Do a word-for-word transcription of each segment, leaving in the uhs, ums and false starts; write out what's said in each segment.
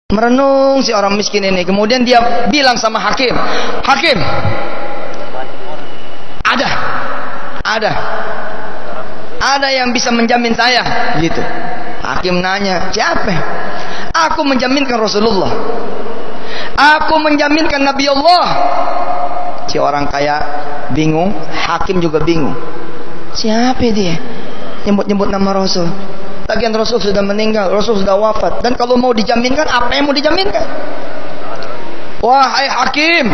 Merenung si orang miskin ini. Kemudian dia bilang sama hakim, hakim, ada, ada, ada yang bisa menjamin saya, gitu. Hakim nanya, siapa? Aku menjaminkan Rasulullah. Aku menjaminkan Nabi Allah. Si orang kaya bingung, hakim juga bingung. Siapa dia? Nyebut-nyebut nama Rasul. Lagian Rasul sudah meninggal, Rasul sudah wafat. Dan kalau mau dijaminkan, apa yang mau dijaminkan? Wahai hakim,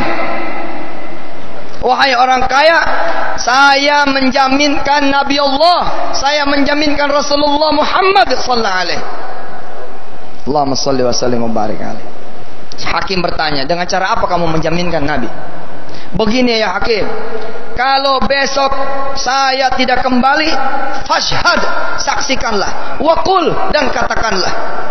wahai orang kaya, saya menjaminkan Nabi Allah, saya menjaminkan Rasulullah Muhammad sallallahu alaihi wasallam. Allahumma salli wa sallim wa barik alaihi. Hakim bertanya, dengan cara apa kamu menjaminkan Nabi? Begini ya hakim, kalau besok saya tidak kembali, fashhad, saksikanlah, waqul, dan katakanlah,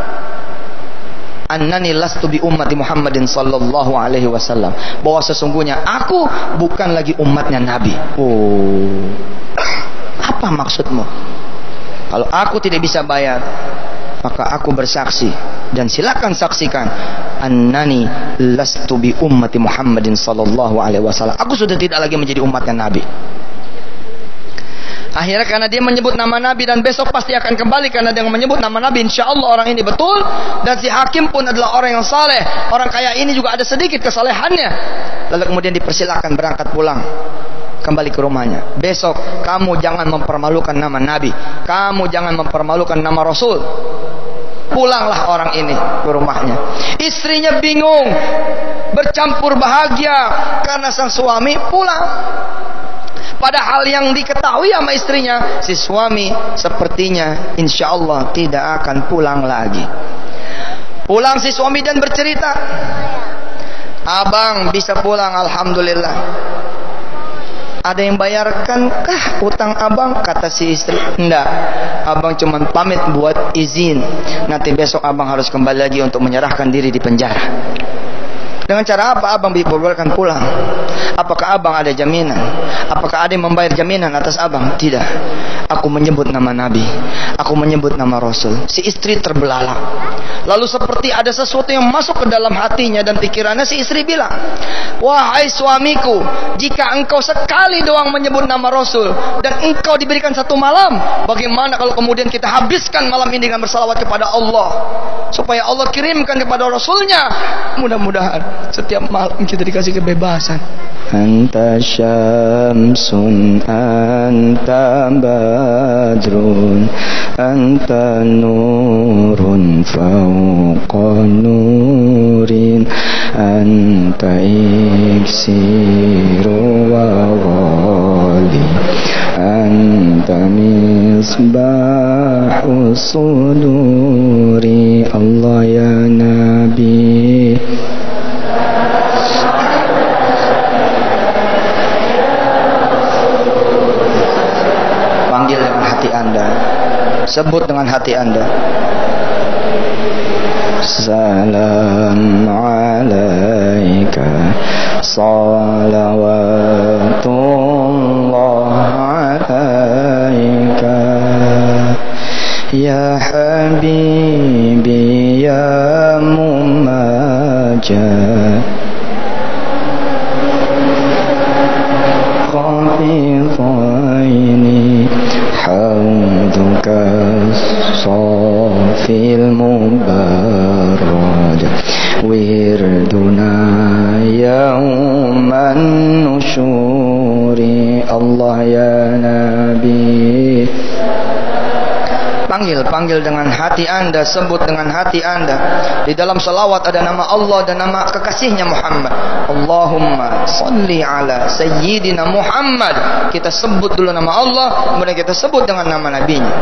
annani lastu bi ummati Muhammadin sallallahu alaihi wasallam, bahwa sesungguhnya aku bukan lagi umatnya Nabi. Oh, apa maksudmu? Kalau aku tidak bisa bayar, maka aku bersaksi, dan silakan saksikan, annani lastu bi ummati Muhammadin sallallahu alaihi wasallam, aku sudah tidak lagi menjadi umatnya Nabi. Akhirnya karena dia menyebut nama Nabi dan besok pasti akan kembali karena dia menyebut nama Nabi, insya Allah orang ini betul. Dan si hakim pun adalah orang yang saleh. Orang kaya ini juga ada sedikit kesalehannya. Lalu kemudian dipersilakan berangkat pulang, kembali ke rumahnya. Besok kamu jangan mempermalukan nama Nabi, kamu jangan mempermalukan nama Rasul. Pulanglah orang ini ke rumahnya. Istrinya bingung, bercampur bahagia karena sang suami pulang. Padahal yang diketahui sama istrinya, si suami sepertinya insya Allah tidak akan pulang lagi. Pulang si suami dan bercerita, abang bisa pulang, alhamdulillah. Ada yang bayarkan kah utang abang? Kata si istri, enggak, abang cuma pamit buat izin, nanti besok abang harus kembali lagi untuk menyerahkan diri di penjara. Dengan cara apa abang diperbolehkan pulang? Apakah abang ada jaminan? Apakah ada yang membayar jaminan atas abang? Tidak. Aku menyebut nama Nabi, aku menyebut nama Rasul. Si istri terbelalak. Lalu seperti ada sesuatu yang masuk ke dalam hatinya dan pikirannya, si istri bilang, wahai suamiku, jika engkau sekali doang menyebut nama Rasul dan engkau diberikan satu malam, bagaimana kalau kemudian kita habiskan malam ini dengan bersalawat kepada Allah, supaya Allah kirimkan kepada Rasulnya, mudah-mudahan setiap malam kita dikasih kebebasan. Anta syamsun, anta badrun, anta nurun fauqa nurin, anta iksiru wa ghali, anta misbahu suduri. Allah ya Nabi, panggil dengan hati Anda, sebut dengan hati Anda. Salam alaika salawatullah alaika ya habibi ya mumajjad khafidhaini hauduka safil mubarad wirduna yauman nusyuri. Allah ya Nabi, panggil, panggil dengan hati Anda, sebut dengan hati Anda. Di dalam salawat ada nama Allah dan nama kekasihnya Muhammad. Allahumma salli ala sayyidina Muhammad. Kita sebut dulu nama Allah, kemudian kita sebut dengan nama nabinya.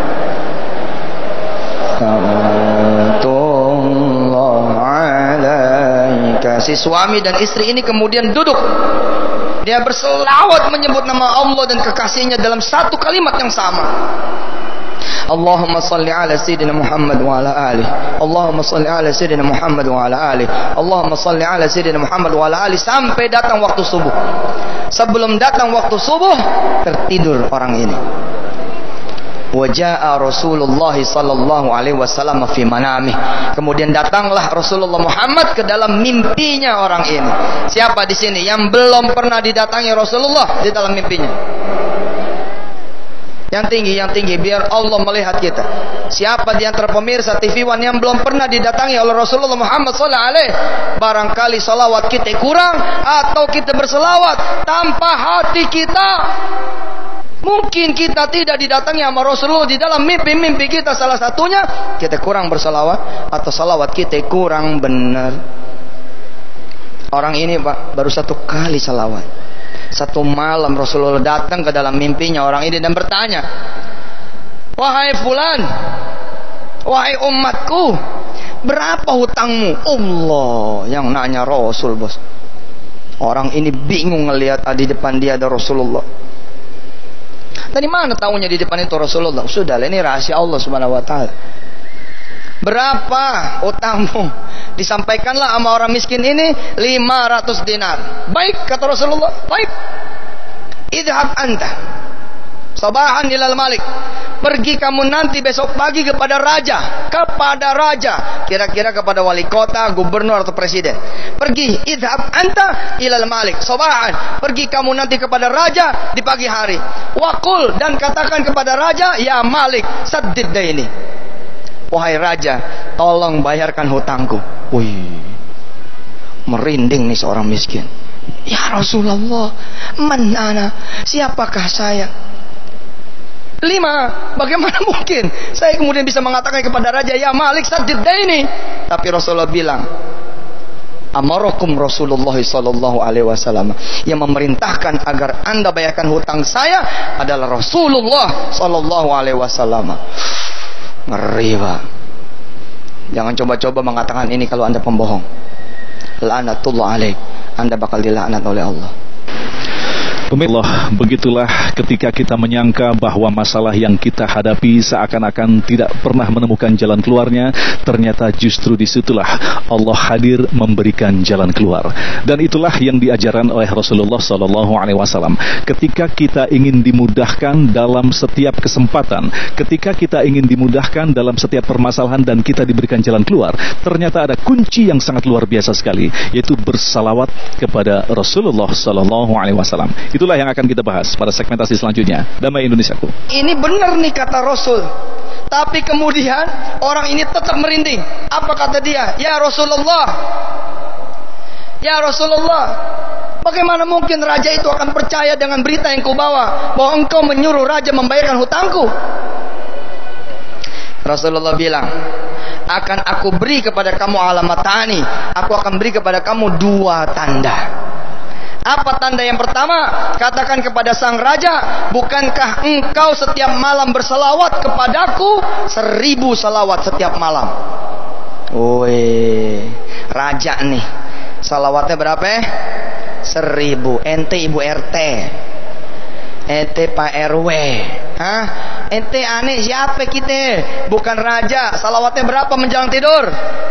Si suami dan istri ini kemudian duduk. Dia berselawat menyebut nama Allah dan kekasihnya dalam satu kalimat yang sama. Allahumma salli ala sayyidina Muhammad wa ala alihi. Allahumma salli ala sayyidina Muhammad wa ala alihi. Allahumma salli ala sayyidina Muhammad wa ala alihi, sampai datang waktu subuh. Sebelum datang waktu subuh, tertidur orang ini. Waja'a Rasulullah sallallahu alaihi wasallam fi manamih. Kemudian datanglah Rasulullah Muhammad ke dalam mimpinya orang ini. Siapa di sini yang belum pernah didatangi Rasulullah di dalam mimpinya? Yang tinggi, yang tinggi, biar Allah melihat kita. Siapa di antara pemirsa T V One yang belum pernah didatangi oleh Rasulullah Muhammad sallallahu alaihi wasallam? Barangkali salawat kita kurang, atau kita berselawat tanpa hati kita. Mungkin kita tidak didatangi sama Rasulullah di dalam mimpi-mimpi kita, salah satunya kita kurang berselawat, atau salawat kita kurang benar. Orang ini Pak baru satu kali salawat. Satu malam Rasulullah datang ke dalam mimpinya orang ini dan bertanya, wahai fulan, wahai umatku, berapa hutangmu? Allah yang nanya Rasul, bos. Orang ini bingung ngelihat di depan dia ada Rasulullah. Dari mana tahunya di depan itu Rasulullah? Sudah, ini rahasia Allah Subhanahu wa taala. Berapa utangmu? Disampaikanlah sama orang miskin ini lima ratus dinar. Baik, kata Rasulullah. Baik. Idhab anta sabahan ilal malik. Pergi kamu nanti besok pagi kepada raja. Kepada raja. Kira-kira kepada wali kota, gubernur atau presiden. Pergi. Idhab anta ilal malik sabahan. Pergi kamu nanti kepada raja di pagi hari. Waqul, dan katakan kepada raja, ya malik saddid daini. Wahai raja, tolong bayarkan hutangku. Wih, merinding nih seorang miskin. Ya Rasulullah, man ana? Siapakah saya? Lima, bagaimana mungkin saya kemudian bisa mengatakan kepada raja, ya Malik saddid daini? Tapi Rasulullah bilang, amarakum Rasulullah sallallahu alaihi wasallam, yang memerintahkan agar anda bayarkan hutang saya adalah Rasulullah sallallahu alaihi wasallam. Ngeri Pak. Jangan coba-coba mengatakan ini kalau anda pembohong. La'natullah alaik, anda bakal dilaknat oleh Allah. Allah, begitulah ketika kita menyangka bahwa masalah yang kita hadapi seakan-akan tidak pernah menemukan jalan keluarnya, ternyata justru disitulah Allah hadir memberikan jalan keluar. Dan itulah yang diajarkan oleh Rasulullah sallallahu alaihi wasallam. Ketika kita ingin dimudahkan dalam setiap kesempatan, ketika kita ingin dimudahkan dalam setiap permasalahan dan kita diberikan jalan keluar, ternyata ada kunci yang sangat luar biasa sekali, yaitu bersalawat kepada Rasulullah sallallahu alaihi wasallam. Itulah yang akan kita bahas pada segmentasi selanjutnya. Damai Indonesiaku. Ini benar nih kata Rasul. Tapi kemudian orang ini tetap merinding. Apa kata dia? Ya Rasulullah, ya Rasulullah, bagaimana mungkin raja itu akan percaya dengan berita yang kau bawa, bahwa engkau menyuruh raja membayarkan hutangku? Rasulullah bilang, akan aku beri kepada kamu alamatani. Aku akan beri kepada kamu dua tanda. Apa tanda yang pertama? Katakan kepada sang raja, bukankah engkau setiap malam berselawat kepadaku seribu selawat setiap malam? Woi, raja nih, salawatnya berapa? Seribu. Ente ibu R T, ente Pak R W, hah? Ente aneh siapa kita? Bukan raja. Salawatnya berapa menjelang tidur?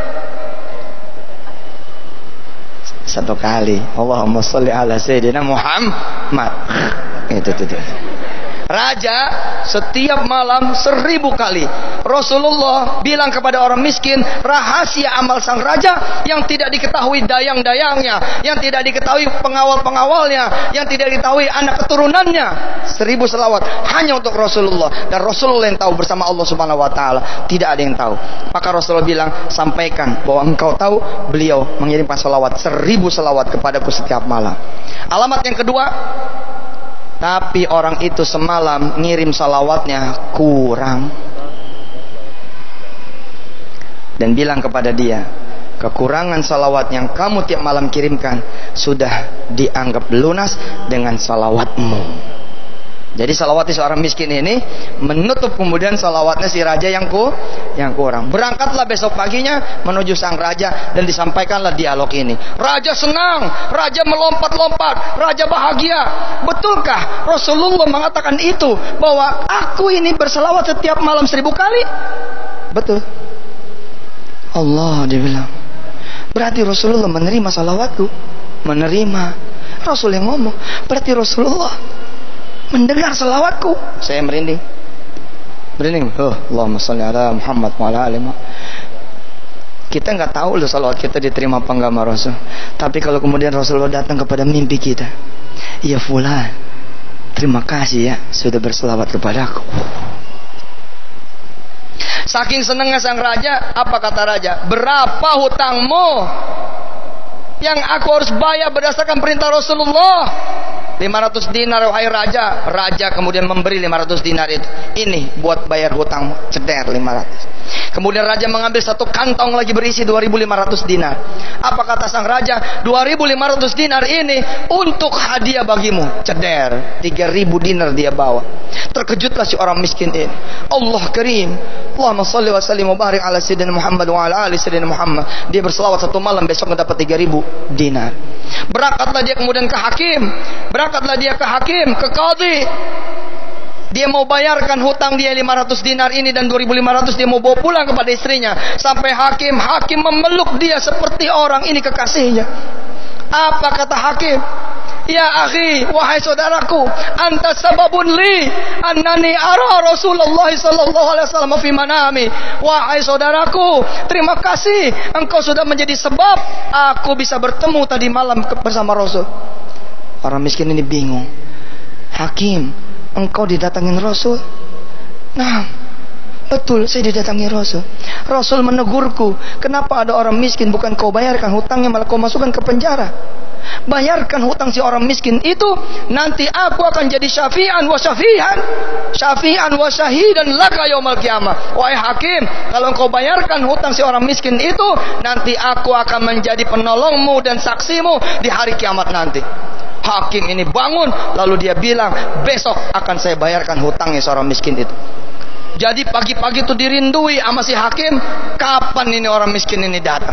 Satu kali. Allahumma sholli ala sayyidina Muhammad. Itu itu. Raja setiap malam seribu kali. Rasulullah bilang kepada orang miskin, rahasia amal sang raja yang tidak diketahui dayang-dayangnya, yang tidak diketahui pengawal-pengawalnya, yang tidak diketahui anak keturunannya. Seribu selawat hanya untuk Rasulullah, dan Rasulullah yang tahu bersama Allah Subhanahu wa taala. Tidak ada yang tahu. Maka Rasulullah bilang, sampaikan bahwa engkau tahu beliau mengirimkan selawat seribu selawat kepadaku setiap malam. Alamat yang kedua, tapi orang itu semalam ngirim salawatnya kurang. Dan bilang kepada dia, kekurangan salawat yang kamu tiap malam kirimkan sudah dianggap lunas dengan salawatmu. Jadi salawatnya seorang miskin ini menutup kemudian salawatnya si raja yang ku, yang kurang. Berangkatlah besok paginya menuju sang raja dan disampaikanlah dialog ini. Raja senang, raja melompat-lompat, raja bahagia. Betulkah Rasulullah mengatakan itu, bahwa aku ini berselawat setiap malam seribu kali? Betul. Allah, dia bilang, berarti Rasulullah menerima salawatku. Menerima. Rasul yang ngomong, berarti Rasulullah mendengar selawatku. Saya merinding. Berani, oh, Allahumma sholli ala Muhammad wa ala ali Muhammad. Kita nggak tahu loh salawat kita diterima apa enggak sama Rasul. Tapi kalau kemudian Rasulullah datang kepada mimpi kita, ya fulan, terima kasih ya sudah berselawat kepadaku. Saking senangnya sang raja, apa kata raja? Berapa hutangmu yang aku harus bayar berdasarkan perintah Rasulullah? lima ratus dinar wahai raja. Raja kemudian memberi lima ratus dinar itu. Ini buat bayar hutangmu. Ceder lima ratus. Kemudian raja mengambil satu kantong lagi berisi dua ribu lima ratus dinar. Apa kata sang raja? dua ribu lima ratus dinar ini untuk hadiah bagimu. Ceder. tiga ribu dinar dia bawa. Terkejutlah si orang miskin ini. Allah karim. Allahumma salli wa sallim wa barik ala sayyidina Muhammad wa ala ali sayyidina Muhammad. Dia berselawat satu malam, besok dapat tiga ribu dinar. Berangkatlah dia kemudian ke hakim. Berangkatlah dia ke hakim, ke qadhi. Dia mau bayarkan hutang dia lima ratus dinar ini dan dua ribu lima ratus dia mau bawa pulang kepada istrinya. Sampai hakim, hakim memeluk dia seperti orang ini kekasihnya. Apa kata hakim? Ya akhi, wahai saudaraku, anta sababun li annani ara Rasulullah sallallahu alaihi wasallam fi manami. Wahai saudaraku, terima kasih engkau sudah menjadi sebab aku bisa bertemu tadi malam bersama Rasul. Orang miskin ini bingung. Hakim, engkau didatangin Rasul? Nah, betul, saya didatangi Rasul. Rasul menegurku, kenapa ada orang miskin bukan kau bayarkan hutangnya, malah kau masukkan ke penjara? Bayarkan hutang si orang miskin itu, nanti aku akan jadi syafi'an wa syafi'an, syafi'an wa syahidan laka yaumal qiyamah. Wahai hakim, kalau engkau bayarkan hutang si orang miskin itu, nanti aku akan menjadi penolongmu dan saksimu di hari kiamat nanti. Hakim ini bangun, lalu dia bilang, besok akan saya bayarkan hutangnya seorang miskin itu. Jadi pagi-pagi itu dirindui sama si hakim, kapan ini orang miskin ini datang.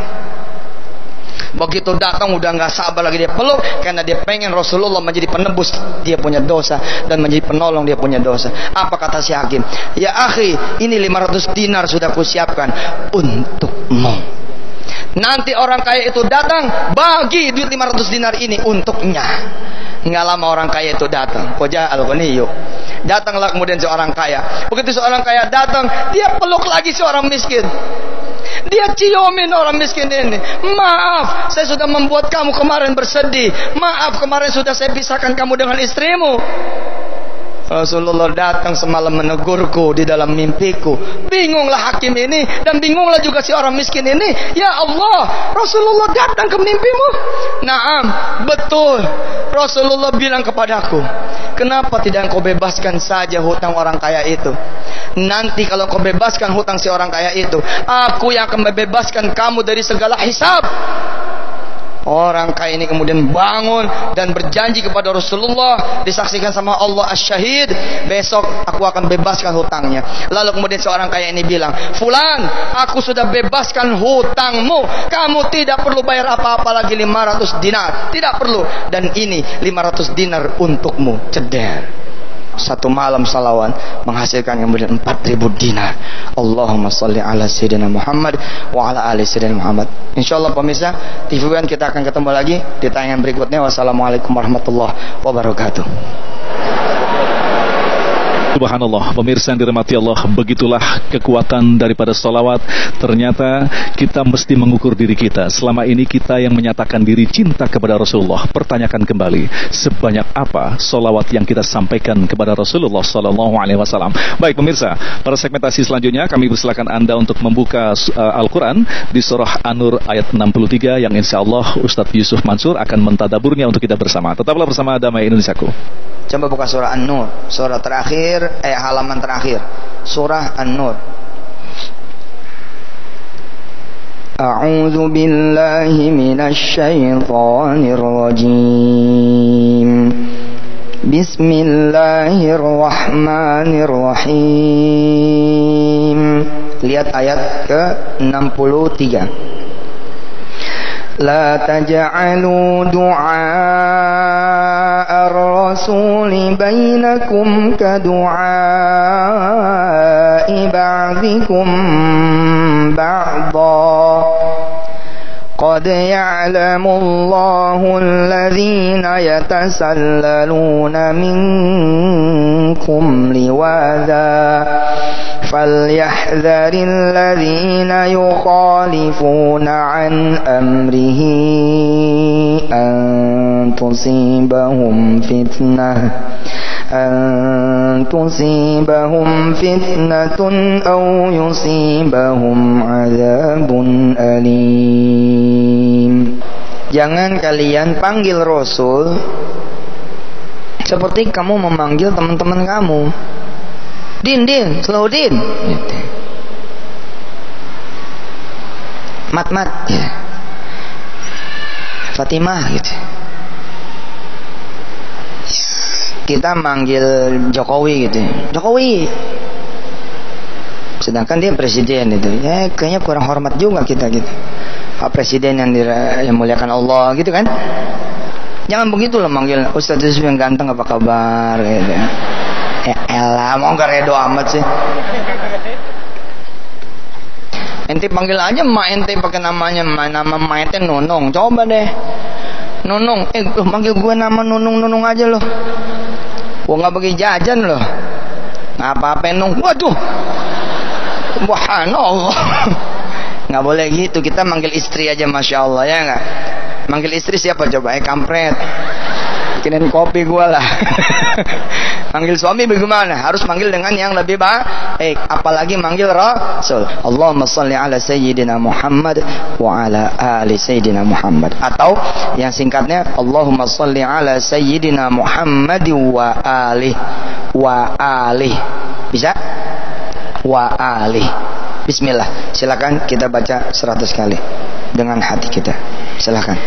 Begitu datang udah nggak sabar lagi dia peluk, karena dia pengen Rasulullah menjadi penebus dia punya dosa dan menjadi penolong dia punya dosa. Apa kata si hakim? Ya akhi, ini lima ratus dinar sudah kusiapkan untukmu. Nanti orang kaya itu datang, bagi duit lima ratus dinar ini untuknya. Nggak lama orang kaya itu datang. Koja al-ghaniyu. Datanglah kemudian seorang kaya. Begitu seorang kaya datang, dia peluk lagi seorang miskin. Dia ciumin orang miskin ini. Maaf, saya sudah membuat kamu kemarin bersedih. Maaf, kemarin sudah saya pisahkan kamu dengan istrimu. Rasulullah datang semalam menegurku di dalam mimpiku. Bingunglah hakim ini dan bingunglah juga si orang miskin ini. Ya Allah, Rasulullah datang ke mimpimu? Naam, betul. Rasulullah bilang kepadaku, kenapa tidak engkau bebaskan saja hutang orang kaya itu? Nanti kalau kau bebaskan hutang si orang kaya itu, aku yang akan membebaskan kamu dari segala hisab. Orang kaya ini kemudian bangun dan berjanji kepada Rasulullah, disaksikan sama Allah as-syahid, besok aku akan bebaskan hutangnya. Lalu kemudian seorang kaya ini bilang, fulan, aku sudah bebaskan hutangmu, kamu tidak perlu bayar apa-apa lagi lima ratus dinar, tidak perlu. Dan ini lima ratus dinar untukmu. Ceder. Satu malam salawan menghasilkan kemudian empat ribu dinar. Allahumma salli ala sayyidina Muhammad wa ala ali sayyidina Muhammad. Insyaallah pemirsa, T V One kita akan ketemu lagi di tayangan berikutnya. Wassalamualaikum warahmatullahi wabarakatuh. Subhanallah, pemirsa yang dirahmati Allah, begitulah kekuatan daripada salawat. Ternyata kita mesti mengukur diri kita. Selama ini kita yang menyatakan diri cinta kepada Rasulullah, pertanyakan kembali, sebanyak apa salawat yang kita sampaikan kepada Rasulullah Sallallahu Alaihi Wasallam. Baik pemirsa, pada segmentasi selanjutnya kami persilakan Anda untuk membuka uh, Al-Quran di surah An-Nur ayat enam puluh tiga yang insya Allah Ustadz Yusuf Mansur akan mentadaburnya untuk kita bersama. Tetaplah bersama Damai Indonesiaku. Coba buka surah An-Nur, surah terakhir, eh halaman terakhir, surah An-Nur. A'udzu billahi minasy syaithanir rajim. Bismillahirrahmanirrahim. Lihat ayat ke enam puluh tiga. La taj'alu du'a ar-rasuli bainakum ka du'a'i ba'dikum ba'dha. Qad ya'lamu Allahu alladhina yatasallaluna minkum liwadha falyahdharil ladzina yukhalifuna an amrihi an tusibahum fitnah an tusibahum fitnatun aw yusibahum adzabun alim. Jangan kalian panggil Rasul seperti kamu memanggil teman-teman kamu. Din, din, slow din gitu. Mat, mat ya. Fatimah gitu. Kita manggil Jokowi gitu. Jokowi. Sedangkan dia presiden itu. Ya kayaknya kurang hormat juga kita gitu. Pak Presiden yang, dira, yang muliakan Allah gitu kan. Jangan begitu loh manggil Ustaz Yusuf yang ganteng apa kabar gitu. Ya elah mau gak redo amat sih. Ente panggil aja emak ente pakai namanya nama emak ente Nunung. Coba deh Nunung. Eh loh, manggil gue nama Nunung Nunung aja loh. Gue gak bagi jajan loh. Ngapa-apa Nung. Waduh Subhanallah. Nggak boleh gitu, kita manggil istri aja Masya Allah ya nggak. Manggil istri siapa coba? Eh kampret, bikinin kopi gua lah. Manggil suami bagaimana? Harus manggil dengan yang lebih baik. Apalagi manggil Rasul. Allahumma salli ala Sayyidina Muhammad wa ala ali Sayyidina Muhammad. Atau yang singkatnya Allahumma salli ala Sayyidina Muhammad wa ali wa ali. Bisa? Wa ali. Bismillah. Silakan kita baca seratus kali dengan hati kita. Silakan.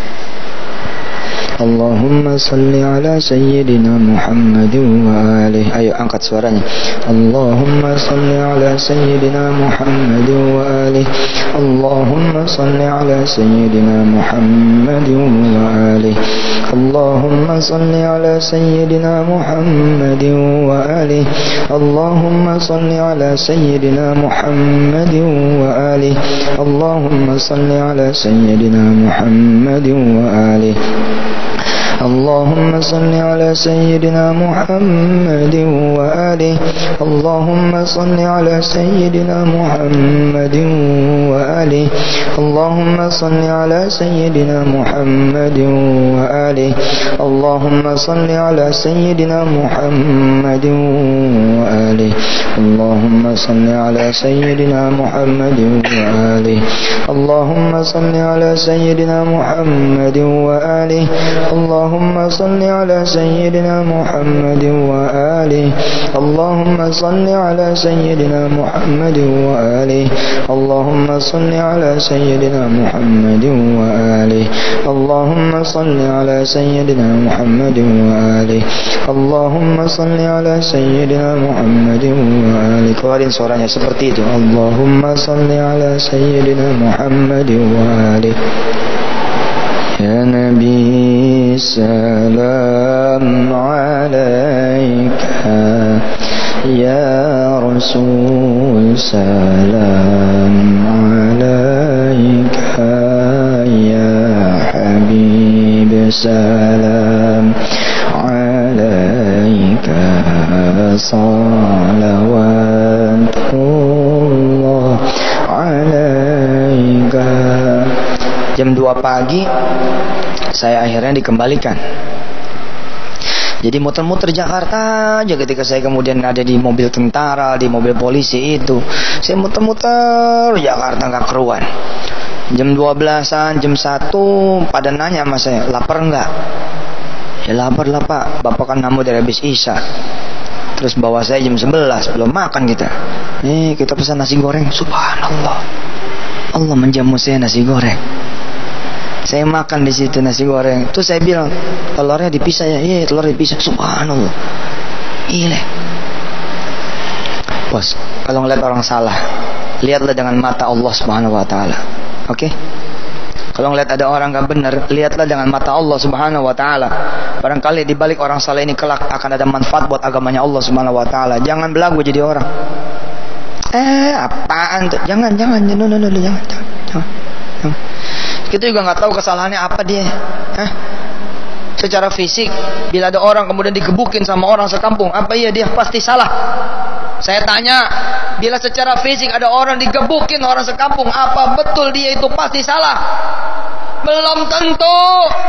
Allahumma salli ala Sayyidina Muhammad wa alihi. Ayo angkat suaranya. Allahumma salli ala Sayyidina Muhammad wa alihi. Allahumma salli ala Sayyidina Muhammad wa alihi. Allahumma salli ala Sayyidina Muhammad wa alihi. Allahumma salli ala Sayyidina Muhammad wa alihi. Allahumma salli ala Sayyidina Muhammad wa alihi. اللهم صل على سيدنا محمد وآله. اللهم صل على سيدنا محمد وآله. اللهم صل على سيدنا محمد وآله. اللهم صل على سيدنا محمد وآله. اللهم صل على سيدنا محمد وآله. اللهم صل على سيدنا محمد وآله. اللهم صل على سيدنا محمد وآله. اللهم صل على سيدنا محمد وآله. اللهم صل على سيدنا محمد وآله. اللهم صل على سيدنا محمد وآله. اللهم صل على سيدنا محمد وآله. Keluarin suaranya seperti itu. Allahumma salli ala sayyidina Muhammad wa'alih. Ya Nabi salam alaika. Ya Rasul salam alaika. Ya Habib salam alaika. Salawatullah alaika. Jam dua pagi saya akhirnya dikembalikan. Jadi muter-muter Jakarta aja ketika saya kemudian ada di mobil tentara, di mobil polisi itu. Saya muter-muter Jakarta nggak keruan. Jam dua belasan, jam satu pada nanya sama saya, lapar nggak? Ya lapar lah Pak, Bapak kan namu dari habis Isya. Terus bawa saya jam sebelas, belum makan kita. Nih kita pesan nasi goreng, subhanallah. Allah menjamu saya nasi goreng. Saya makan di situ nasi goreng. Terus saya bilang, telurnya dipisah ya? Iya, telur dipisah. Subhanallah. Iya. Bos, kalau ngeliat orang salah, lihatlah dengan mata Allah Subhanahu wa taala. Oke? Okay? Kalau ngeliat ada orang gak benar, lihatlah dengan mata Allah Subhanahu wa taala. Barangkali di balik orang salah ini kelak akan ada manfaat buat agamanya Allah Subhanahu wa taala. Jangan belagu jadi orang. Eh, apaan tuh? Jangan, jangan, no, no, no, jangan, jangan, jangan. Kita juga nggak tahu kesalahannya apa dia. Hah? secara fisik. Bila ada orang kemudian digebukin sama orang sekampung, apa iya dia pasti salah? Saya tanya, bila secara fisik ada orang digebukin orang sekampung, apa betul dia itu pasti salah? Belum tentu.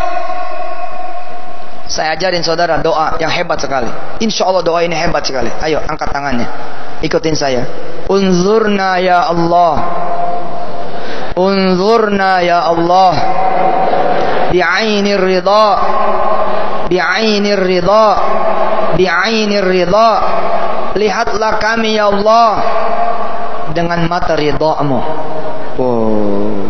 Saya ajarin saudara doa yang hebat sekali. Insya Allah doa ini hebat sekali. Ayo angkat tangannya, ikutin saya. Unzurna ya Allah, unzurna ya Allah, bi'ainir ridha, bi'ainir ridha, bi'ainir ridha. Lihatlah kami ya Allah dengan mata ridha-Mu. Oh.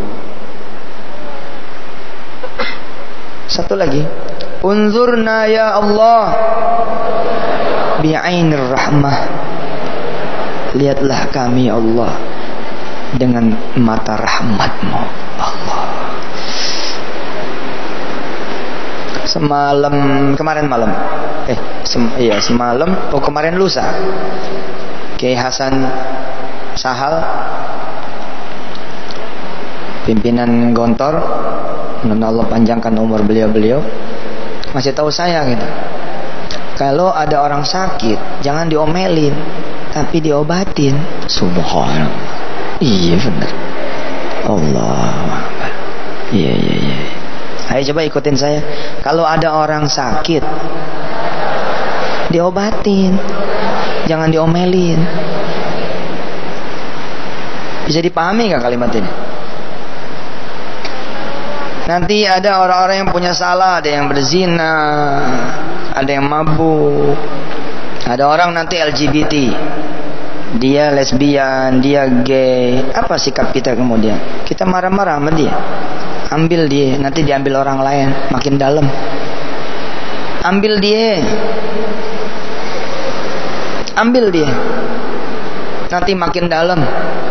Satu lagi. Unzurna ya Allah bi'ainir rahmah. Lihatlah kami ya Allah dengan mata rahmat-Mu. Allah. Semalam, kemarin malam, eh, sem, iya semalam, oh kemarin lusa, Kiai Hasan Sahal, pimpinan Gontor, semoga Allah panjangkan umur beliau-beliau, masih tahu saya gitu. Kalau ada orang sakit, jangan diomelin, tapi diobatin. Subhanallah. Iya benar. Allah. Iya iya iya. Ayo coba ikutin saya. Kalau ada orang sakit, diobatin, jangan diomelin. Bisa dipahami nggak kalimat ini? Nanti ada orang-orang yang punya salah, ada yang berzina, ada yang mabuk, ada orang nanti L G B T, dia lesbian, dia gay. Apa sikap kita kemudian? Kita marah-marah sama dia. Ambil dia, nanti diambil orang lain, makin dalam. Ambil dia, ambil dia, nanti makin dalam.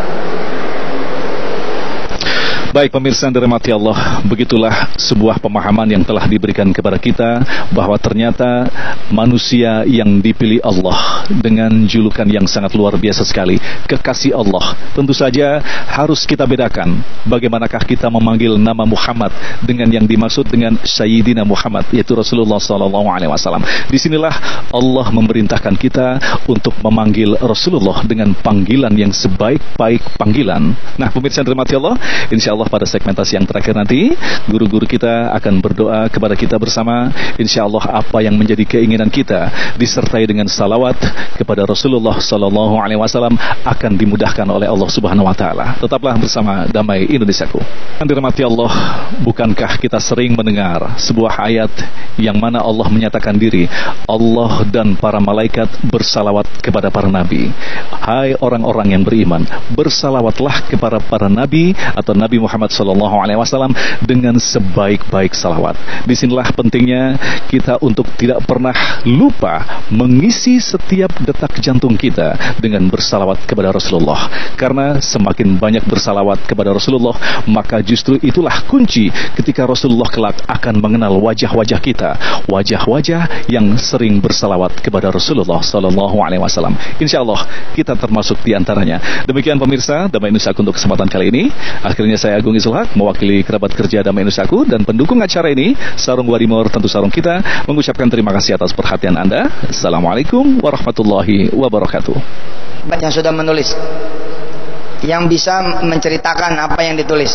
Baik pemirsa yang dirahmati Allah, begitulah sebuah pemahaman yang telah diberikan kepada kita bahwa ternyata manusia yang dipilih Allah dengan julukan yang sangat luar biasa sekali, kekasih Allah. Tentu saja harus kita bedakan bagaimanakah kita memanggil nama Muhammad dengan yang dimaksud dengan Sayyidina Muhammad, yaitu Rasulullah sallallahu alaihi wasallam. Disinilah Allah memerintahkan kita untuk memanggil Rasulullah dengan panggilan yang sebaik-baik panggilan. Nah pemirsa yang dirahmati Allah, insya Allah pada segmentasi yang terakhir nanti guru-guru kita akan berdoa kepada kita bersama. Insya Allah apa yang menjadi keinginan kita disertai dengan salawat kepada Rasulullah sallallahu alaihi wasallam akan dimudahkan oleh Allah Subhanahu wa taala. Tetaplah bersama Damai Indonesiaku. Dirahmati Allah, bukankah kita sering mendengar sebuah ayat yang mana Allah menyatakan diri, Allah dan para malaikat bersalawat kepada para nabi. Hai orang-orang yang beriman, bersalawatlah kepada para nabi atau Nabi Muhammad Muhammad sallallahu alaihi wasallam dengan sebaik-baik salawat. Disinilah pentingnya kita untuk tidak pernah lupa mengisi setiap detak jantung kita dengan bersalawat kepada Rasulullah. Karena semakin banyak bersalawat kepada Rasulullah, maka justru itulah kunci ketika Rasulullah kelak akan mengenal wajah-wajah kita, wajah-wajah yang sering bersalawat kepada Rasulullah sallallahu alaihi wasallam. Insyaallah kita termasuk di antaranya. Demikian pemirsa Damai Indonesiaku untuk kesempatan kali ini. Akhirnya saya Agung Izul Haq mewakili kerabat kerja Damai Indonesiaku dan pendukung acara ini, Sarung Warimor tentu sarung kita, mengucapkan terima kasih atas perhatian Anda. Assalamualaikum warahmatullahi wabarakatuh. Yang sudah menulis, yang bisa menceritakan apa yang ditulis.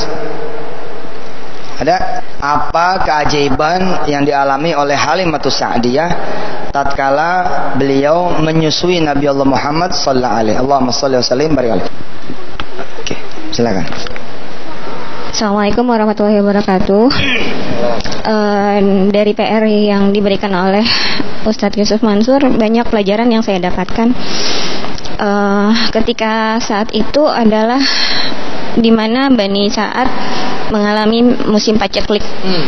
Ada apa keajaiban yang dialami oleh Halimatus Sa'diyah tatkala beliau menyusui Nabi Allah Muhammad sallallahu alaihi wasallam. Allahumma shalli wa sallim barik alaihi. Oke, silakan. Assalamualaikum warahmatullahi wabarakatuh. uh, Dari P R yang diberikan oleh Ustadz Yusuf Mansur, banyak pelajaran yang saya dapatkan uh, ketika saat itu adalah di mana Bani Sa'ad mengalami musim paceklik. hmm.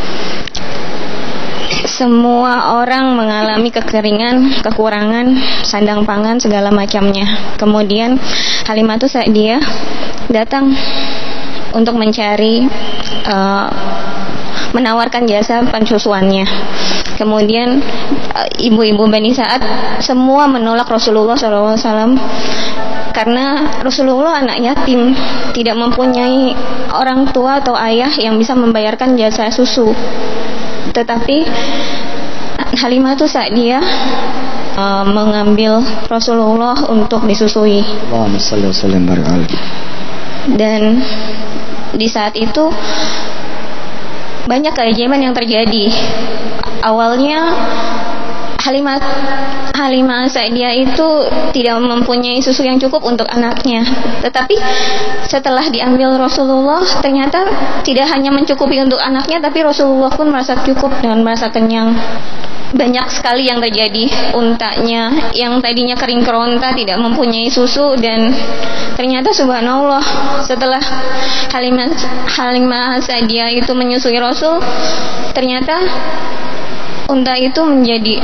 Semua orang mengalami kekeringan, kekurangan, sandang pangan, segala macamnya. Kemudian Halimatus Sa'diyah datang untuk mencari uh, menawarkan jasa pensusuannya. Kemudian uh, ibu-ibu Bani Sa'ad semua menolak Rasulullah shallallahu alaihi wasallam karena Rasulullah anak yatim, tidak mempunyai orang tua atau ayah yang bisa membayarkan jasa susu. Tetapi Halimah tuh saat dia uh, mengambil Rasulullah untuk disusui. Allahumma shalli wa sallim barik alaihi. Dan di saat itu banyak keajaiban yang terjadi. Awalnya Halimah Halimah Sa'diyah itu tidak mempunyai susu yang cukup untuk anaknya. Tetapi setelah diambil Rasulullah, ternyata tidak hanya mencukupi untuk anaknya, tapi Rasulullah pun merasa cukup dan merasa kenyang. Banyak sekali yang terjadi. Untanya yang tadinya kering keronta tidak mempunyai susu, dan ternyata subhanallah setelah Halimah Halimah Sa'diyah itu menyusui Rasul, ternyata unta itu menjadi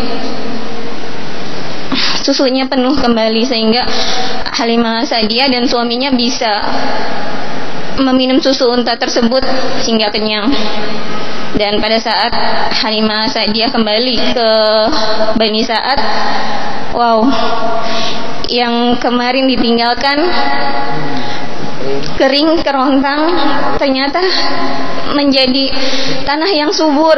susunya penuh kembali, sehingga Halimah Sa'diyah dan suaminya bisa meminum susu unta tersebut hingga kenyang. Dan pada saat Halimah Sa'diyah kembali ke Bani Sa'ad, wow, yang kemarin ditinggalkan kering kerontang ternyata menjadi tanah yang subur.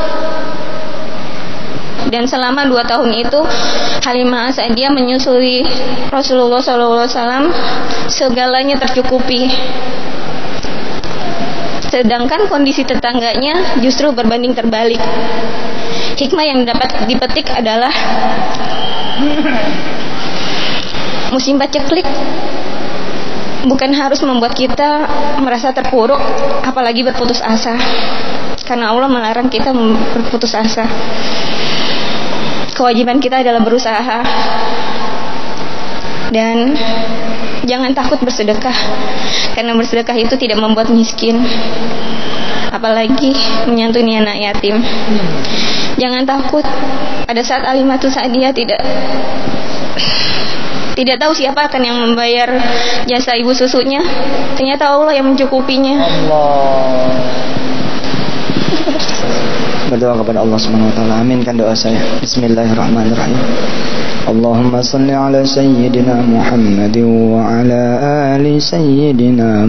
Dan selama dua tahun itu Halimah Sa'diyah menyusui Rasulullah shallallahu alaihi wasallam, segalanya tercukupi. Sedangkan kondisi tetangganya justru berbanding terbalik. Hikmah yang dapat dipetik adalah musibah ceklik bukan harus membuat kita merasa terpuruk, apalagi berputus asa. Karena Allah melarang kita berputus asa. Kewajiban kita adalah berusaha. Dan jangan takut bersedekah, karena bersedekah itu tidak membuat miskin, apalagi menyantuni anak yatim. Jangan takut pada saat Halimah Sa'diyah tidak tidak tahu siapa akan yang membayar jasa ibu susunya, ternyata Allah yang mencukupinya. Allah. Berdoa kepada Allah Subhanahu wa taala. Aminkan doa saya. Bismillahirrahmanirrahim. Allahumma salli ala sayyidina Muhammad wa ala ali sayyidina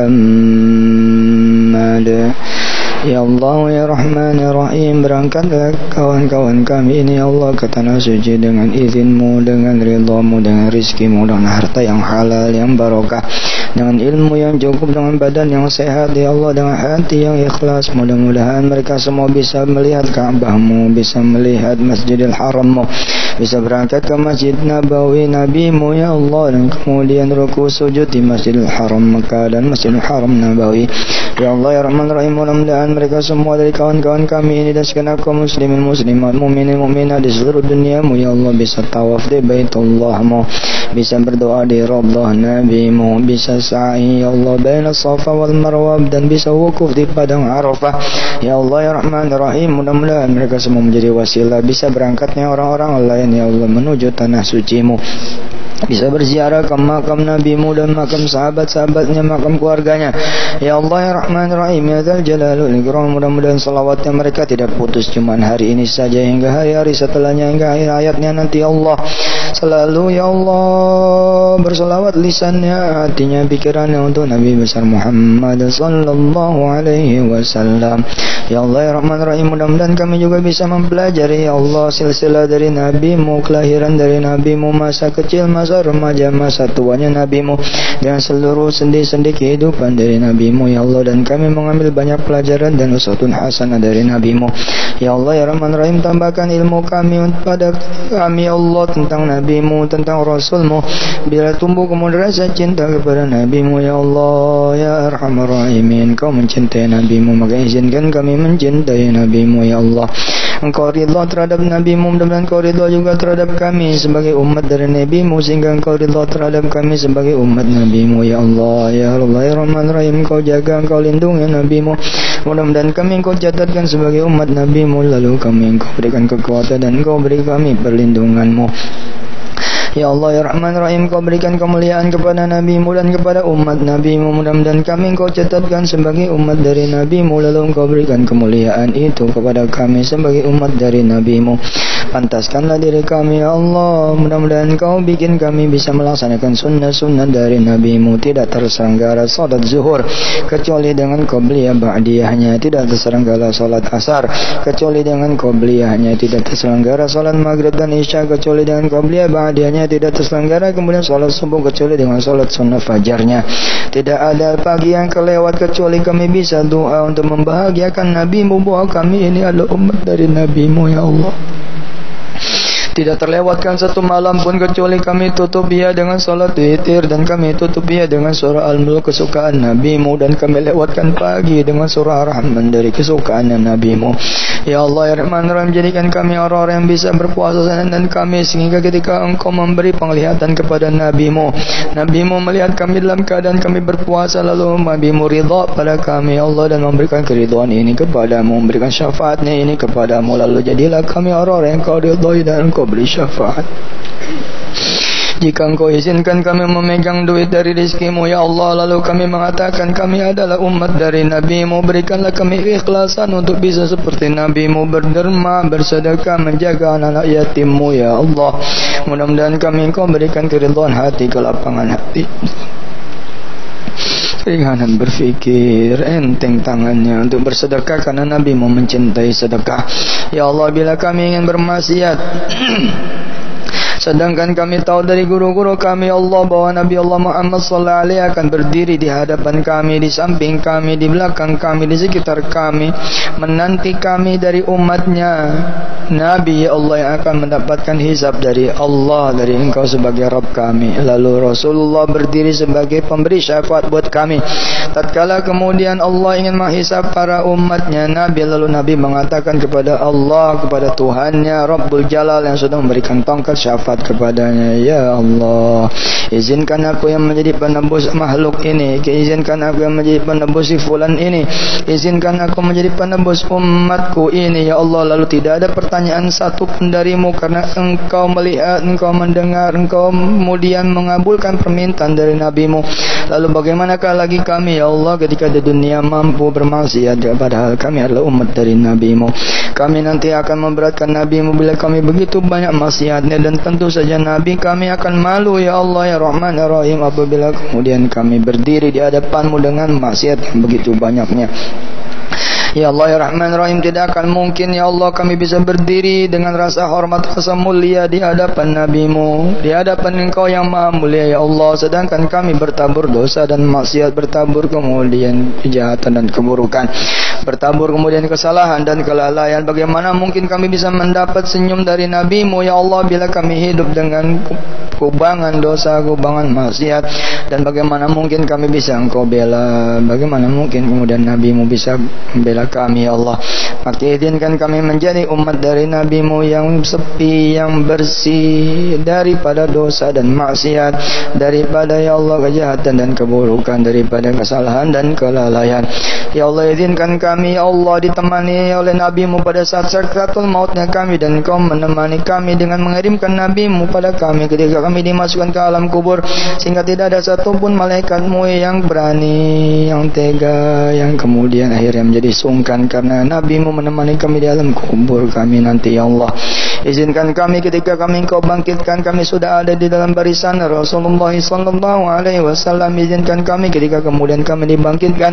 Muhammad. Ya Allah, ya Rahman, ya Rahim, berangkatlah kawan-kawan kami ini, ya Allah, ke tanah suci dengan izin-Mu, dengan ridha-Mu, dengan rizki-Mu, dengan harta yang halal, yang barokah, dengan ilmu yang cukup, dengan badan yang sehat, ya Allah, dengan hati yang ikhlas. Mudah-mudahan mereka semua bisa melihat Ka'bah-Mu, bisa melihat Masjidil Haram-Mu, bisa berangkat ke Masjid Nabawi Nabi-Mu, ya Allah, dan kemudian ruku sujud di Masjidil Haram Mekah dan Masjidil Haram Nabawi. Ya Allah, ya Rahman Rahim, mudah-mudahan mereka semua dari kawan-kawan kami ini dan segenap kaum muslimin muslimat, mukminin mukminat di seluruh dunia-Mu, ya Allah, bisa tawaf di Baitullah-Mu, bisa berdoa di Raudhah Nabi-Mu, bisa sa'i, ya Allah, baina Safa wal Marwah, dan bisa wukuf di padang Arafah. Ya Allah, ya Rahman Rahim, mudah-mudahan mereka semua menjadi wasilah bisa berangkatnya orang-orang lain, ya Allah, menuju tanah suci-Mu, bisa berziarah ke makam Nabi-Mu dan makam sahabat-sahabatnya, makam keluarganya. Ya Allah, ya Rahman Rahim, ya Dzal Jalalul Ikram, mudah-mudahan salawatnya mereka tidak putus cuman hari ini saja, hingga hari-hari setelahnya, hingga akhir hayatnya nanti. Ya Allah, selalu, ya Allah, bersalawat lisannya, hatinya, pikirannya untuk Nabi besar Muhammad sallallahu alaihi wasallam. Ya Allah, ya Rahman Rahim, mudah-mudahan kami juga bisa mempelajari, ya Allah, silsilah dari Nabi-Mu, kelahiran dari Nabi-Mu, masa kecil, masa remaja, masa tuanya Nabi-Mu, dengan seluruh sendi-sendi kehidupan dari Nabi-Mu, ya Allah, dan kami mengambil banyak pelajaran dan uswatun hasanah dari Nabi-Mu. Ya Allah, ya Rahman Rahim, tambahkan ilmu kami pada kami, ya Allah, tentang Nabi-Mu, tentang Rasul-Mu, bila tumbuh kemudian rasa cinta kepada Nabi-Mu, ya Allah, ya Arhamar Rahimin, Kau mencintai Nabi-Mu, maka izinkan kami mencintai Nabi-Mu, ya Allah. Engkau ridha terhadap Nabi-Mu, mudah-mudahan Kau ridha juga terhadap kami sebagai umat dari Nabi-Mu, sehingga Engkau ridha terhadap kami sebagai umat Nabi-Mu, ya Allah, ya Allah, ya Rahman Rahim, Engkau jaga, Engkau lindungi Nabi-Mu, mudah-mudahan kami Engkau catatkan sebagai umat Nabi-Mu, lalu kami Engkau berikan kekuatan dan Engkau beri kami perlindungan-Mu. Ya Allah, ya Rahman Rahim, Kau berikan kemuliaan kepada Nabi-Mu dan kepada umat Nabi-Mu, mudah-mudahan kami Engkau catatkan sebagai umat dari Nabi-Mu, lalu Engkau berikan kemuliaan itu kepada kami sebagai umat dari Nabi-Mu. Pantaskanlah diri kami ya Allah. Mudah-mudahan Kau bikin kami bisa melaksanakan sunnah-sunnah dari Nabi-Mu. Tidak terselenggara salat zuhur kecuali dengan qabliyah ba'diyahnya. Tidak terselenggara salat asar kecuali dengan qabliyahnya. Tidak terselenggara salat maghrib dan isya kecuali dengan qabliyah ba'diyahnya. Tidak terselenggara kemudian salat subuh kecuali dengan salat sunnah fajarnya. Tidak ada pagi yang kelewat kecuali kami bisa doa untuk membahagiakan Nabi-Mu bahwa kami ini adalah umat dari Nabi-Mu ya Allah. Tidak terlewatkan satu malam pun kecuali kami tutup ia dengan salat witir, dan kami tutup ia dengan surah Al-Mulk kesukaan Nabi-Mu, dan kami lewatkan pagi dengan surah Ar-Rahman dari kesukaan Nabi-Mu. Ya Allah ya Rahman Rahim, jadikan kami orang-orang yang bisa berpuasa dan kami sehingga ketika Engkau memberi penglihatan kepada Nabi-Mu, Nabi-Mu melihat kami dalam keadaan kami berpuasa, lalu Nabi-Mu ridha pada kami ya Allah dan memberikan keridhaan ini kepadamu, memberikan syafaatnya ini kepadamu, lalu jadilah kami orang-orang yang Kau ridhai dan Engkau beri syafaat. Jika Engkau izinkan kami memegang duit dari rizkimu ya Allah, lalu kami mengatakan kami adalah umat dari Nabi-Mu, berikanlah kami ikhlasan untuk bisa seperti Nabi-Mu, berderma, bersedekah, menjaga anak-anak yatimmu ya Allah. Mudah-mudahan kami Engkau berikan keridhaan hati, kelapangan hati, ringanan berfikir, enteng tangannya untuk bersedekah karena Nabi-Mu mencintai sedekah. Ya Allah, bila kami ingin bermaksiat sedangkan kami tahu dari guru-guru kami Allah bahwa Nabi Allah Muhammad sallallahu alaihi akan berdiri di hadapan kami, di samping kami, di belakang kami, di sekitar kami, menanti kami dari umatnya Nabi ya Allah yang akan mendapatkan hisab dari Allah, dari Engkau sebagai Rabb kami. Lalu Rasulullah berdiri sebagai pemberi syafaat buat kami. Tatkala kemudian Allah ingin menghisab para umatnya Nabi, lalu Nabi mengatakan kepada Allah, kepada Tuhannya Rabbul Jalal yang sudah memberikan tongkat syafaat kepadanya, ya Allah, izinkan aku yang menjadi penebus makhluk ini, izinkan aku yang menjadi penebus si fulan ini, izinkan aku menjadi penebus umatku ini ya Allah. Lalu tidak ada pertanyaan satu pun darimu karena Engkau melihat, Engkau mendengar, Engkau kemudian mengabulkan permintaan dari Nabi-Mu. Lalu bagaimanakah lagi kami ya Allah ketika di dunia mampu bermaksiat, padahal kami adalah umat dari Nabi-Mu. Kami nanti akan memberatkan Nabi-Mu bila kami begitu banyak maksiatnya, dan tentu saja Nabi kami akan malu ya Allah ya Rahman ya Rahim apabila kemudian kami berdiri di hadapan-Mu dengan maksiat yang begitu banyaknya. Ya Allah ya Rahman Rahim, tidak akan mungkin ya Allah kami bisa berdiri dengan rasa hormat, rasa mulia di hadapan Nabi-Mu, di hadapan Engkau yang maha mulia ya Allah, sedangkan kami bertabur dosa dan maksiat, bertabur kemudian kejahatan dan keburukan, bertabur kemudian kesalahan dan kelalaian. Bagaimana mungkin kami bisa mendapat senyum dari Nabi-Mu ya Allah bila kami hidup dengan kubangan dosa, kubangan maksiat? Dan bagaimana mungkin kami bisa Engkau bela, bagaimana mungkin kemudian Nabi-Mu bisa bela kami ya Allah. Maka izinkan kami menjadi umat dari Nabi-Mu yang sepi, yang bersih daripada dosa dan maksiat, daripada ya Allah kejahatan dan keburukan, daripada kesalahan dan kelalaian. Ya Allah, izinkan kami ya Allah ditemani oleh Nabi-Mu pada saat sakratul mautnya kami, dan Engkau menemani kami dengan mengirimkan Nabi-Mu pada kami ketika kami dimasukkan ke alam kubur, sehingga tidak ada satupun malaikat-Mu yang berani, yang tega, yang kemudian akhirnya menjadi sungkan karena Nabi-Mu menemani kami di alam kubur kami nanti ya Allah. Izinkan kami ketika kami Engkau bangkitkan, kami sudah ada di dalam barisan Rasulullah sallallahu alaihi wasallam. Izinkan kami ketika kemudian kami dibangkitkan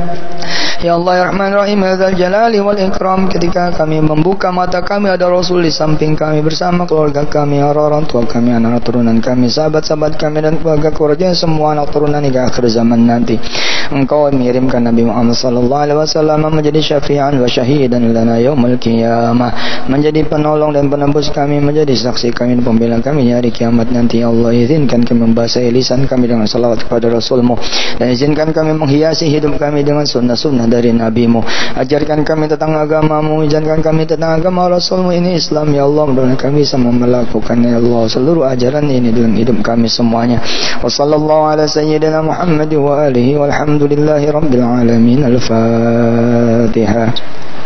ya Allah ya Rahman Rahim hadzal jalali wal ikram, ketika kami membuka mata kami ada Rasul di samping kami bersama keluarga kami, orang tua kami, anak turunan kami, sahabat-sahabat kami dan keluarga-keluarga semua anak turunan hingga akhir zaman nanti. Engkau mengirimkan Nabi Muhammad sallallahu alaihi wasallam menjadi syafi'an wa syahidan lana yaumil qiyamah, menjadi penolong dan penebus kami, menjadi saksi kami dan pembela kami di hari kiamat nanti. Ya Allah, izinkan kami membasahi lisan kami dengan salawat kepada Rasul-Mu, dan izinkan kami menghiasi hidup kami dengan sunnah-sunnah dari Nabi-Mu. Ajarkan kami tentang agama-Mu, izinkan kami tentang agama Rasul-Mu ini Islam ya Allah. Mudah-mudahan kami bisa melakukan ya Allah seluruh ajaran ini dalam hidup kami semuanya. Wa sallallahu ala sayyidina Muhammad wa alihi walhamdulillahi rabbil alamin. Al-Fatihah.